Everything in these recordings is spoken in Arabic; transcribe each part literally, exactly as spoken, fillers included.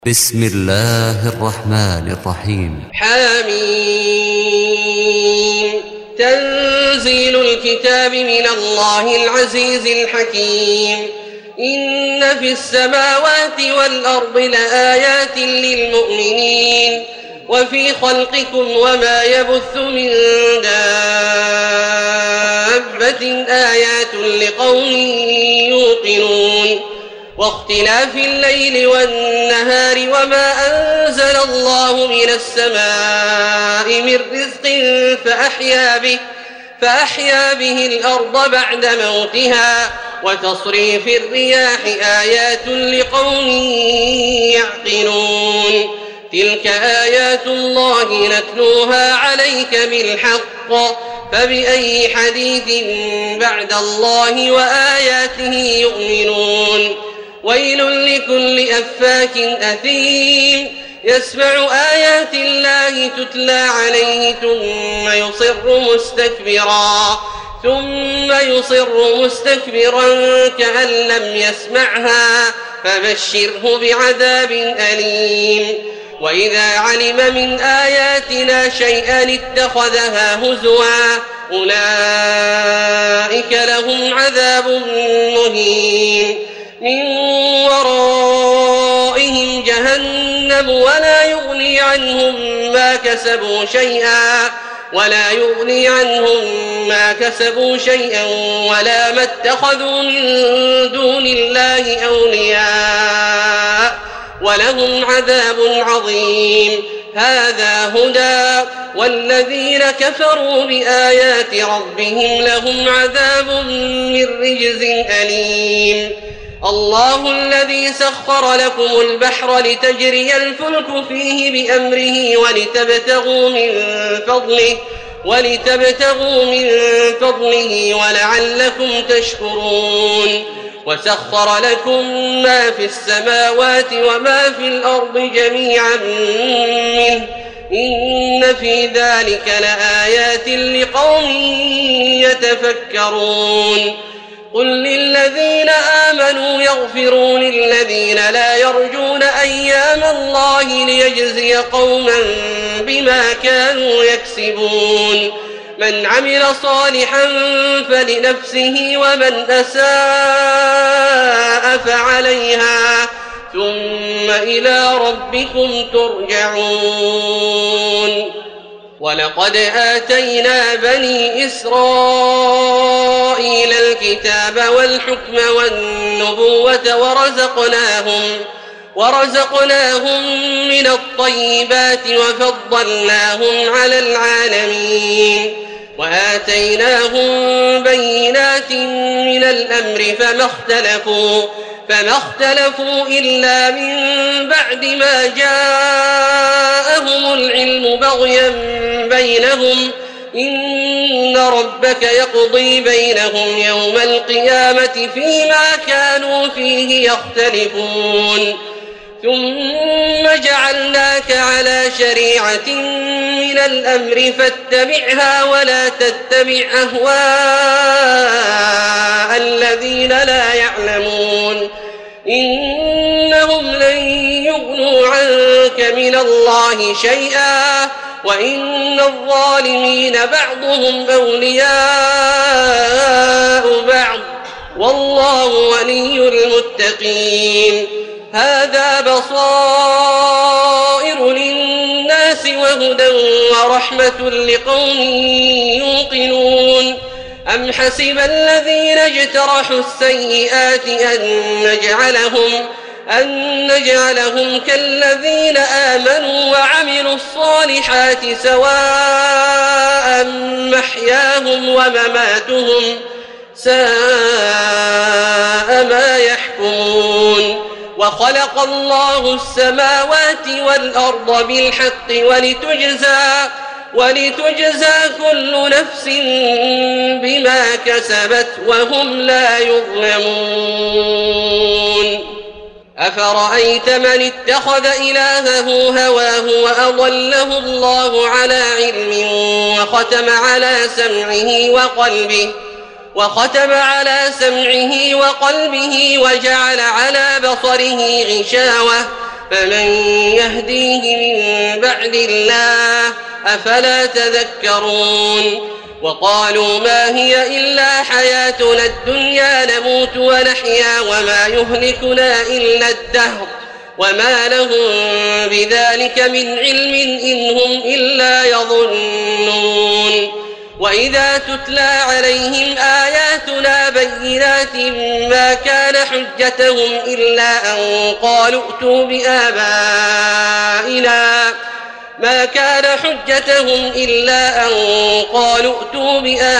بسم الله الرحمن الرحيم. حميم. تنزيل الكتاب من الله العزيز الحكيم. إن في السماوات والأرض لآيات للمؤمنين وفي خلقكم وما يبث من دابة آيات لقوم يوقنون. واختلاف الليل والنهار وما أنزل الله من السماء من رزق فأحيا به, فأحيا به الأرض بعد موتها وتصريف الرياح آيات لقوم يعقلون. تلك آيات الله نتلوها عليك بالحق فبأي حديث بعد الله وآياته يؤمنون. ويل لكل أفاك أثيم يسمع آيات الله تتلى عليه ثم يصر مستكبرا ثم يصر مستكبرا كأن لم يسمعها فبشره بعذاب أليم. وإذا علم من آياتنا شيئا اتخذها هزوا أولئك لهم عذاب مهين. من ورائهم جهنم ولا يغني عنهم ما كسبوا شيئا ولا يغني عنهم ما كسبوا شيئا ولا ما اتخذوا من دون الله أولياء ولهم عذاب عظيم. هذا هدى والذين كفروا بآيات ربهم لهم عذاب من رجز أليم. الله الذي سخر لكم البحر لتجري الفلك فيه بأمره ولتبتغوا من فضله ولتبتغوا من فضله ولعلكم تشكرون. وسخر لكم ما في السماوات وما في الأرض جميعا منه إن في ذلك لآيات لقوم يتفكرون. قل للذين آمنوا يغفروا للذين لا يرجون أيام الله ليجزي قوما بما كانوا يكسبون. من عمل صالحا فلنفسه ومن أساء فعليها ثم إلى ربكم ترجعون. ولقد آتينا بني إسرائيل الكتاب والحكم والنبوة ورزقناهم ورزقناهم من الطيبات وفضلناهم على العالمين. وآتيناهم بينات من الأمر فما اختلفوا فما اختلفوا إلا من بعد ما جاءهم العلم بغيا بينهم إن ربك يقضي بينهم يوم القيامة فيما كانوا فيه يختلفون. ثم جعلناك على شريعة من الأمر فاتبعها ولا تتبع أهواء الذين لا يعلمون إنهم لن يغنوا عنك من الله شيئا وإن الظالمين بعضهم أولياء بعض والله ولي المتقين. هذا بصائر للناس وهدى ورحمة لقوم يوقنون. أم حسب الذين اجترحوا السيئات أن نجعلهم أن نجعلهم كالذين آمنوا وعملوا الصالحات سواء محياهم ومماتهم ساء ما يحكمون. وخلق الله السماوات والأرض بالحق ولتجزى ولتجزى كل نفس بما كسبت وهم لا يظلمون. أفرأيت من اتخذ إلهه هواه وأضله الله على علم وختم على سمعه وقلبه وختم على سمعه وقلبه وجعل على بصره غشاوة فمن يهديه من بعد الله أفلا تذكرون وقالوا ما هي إلا حياتنا الدنيا نموت ونحيا وما يهلكنا إلا الدهر وما لهم بذلك من علم إن هم إلا يظنون وإذا تتلى عليهم آياتنا بينات ما كان حجتهم إلا أن قالوا ائتوا بآبائنا ما كان حجتهم إلا أن قالوا ائتوا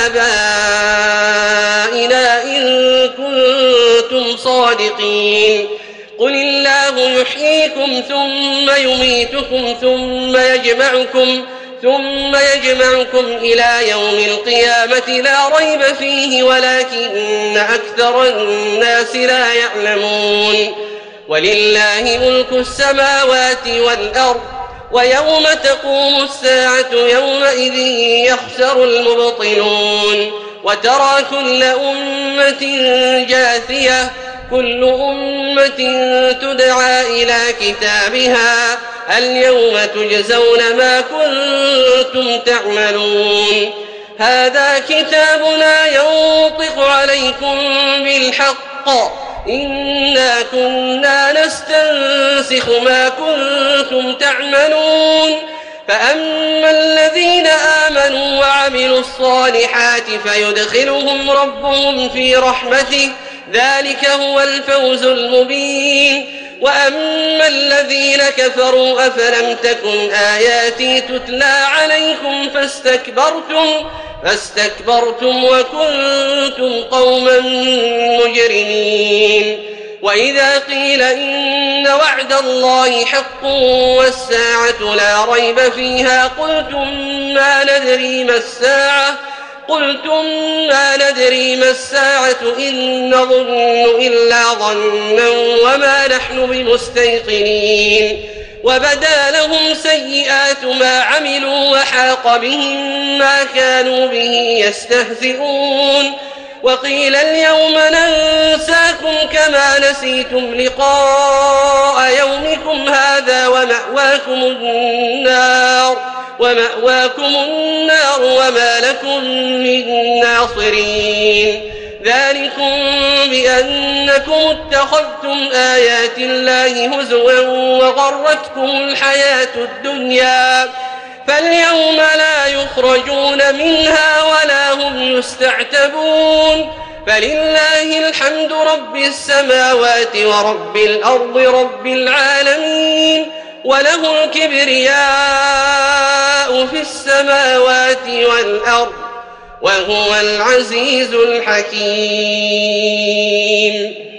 بآبائنا إن كنتم صادقين قل الله يحييكم ثم يميتكم ثم يجمعكم ثم يجمعكم إلى يوم القيامة لا ريب فيه ولكن أكثر الناس لا يعلمون ولله ملك السماوات والأرض ويوم تقوم الساعة يومئذ يخسر المبطلون وترى كل أمة جاثية كل أمة تدعى إلى كتابها اليوم تجزون ما كنتم تعملون هذا كتابنا ينطق عليكم بالحق إنا كنا نستنسخ ما كنتم تعملون فأما الذين آمنوا وعملوا الصالحات فيدخلهم ربهم في رحمته ذلك هو الفوز المبين وأما الذين كفروا أفلم تكن آياتي تتلى عليكم فاستكبرتم فاستكبرتم وكنتم قوما مجرمين وإذا قيل إن وعد الله حق والساعة لا ريب فيها قلتم ما ندري ما الساعة قلتم ما ندري ما الساعة إن نظن إلا ظنا وما نحن بمستيقنين وبدا لهم سيئات ما عملوا وحاق بهم ما كانوا به يستهزئون وقيل اليوم ننساكم كما نسيتم لقاء يومكم هذا ومأواكم النار ومأواكم النار وما لكم من ناصرين ذلكم بأنكم اتخذتم آيات الله هزوا وغرتكم الحياة الدنيا فاليوم لا يخرجون منها ولا هم يستعتبون فلله الحمد رب السماوات ورب الأرض رب العالمين وله الكبرياء في السماوات والأرض وهو العزيز الحكيم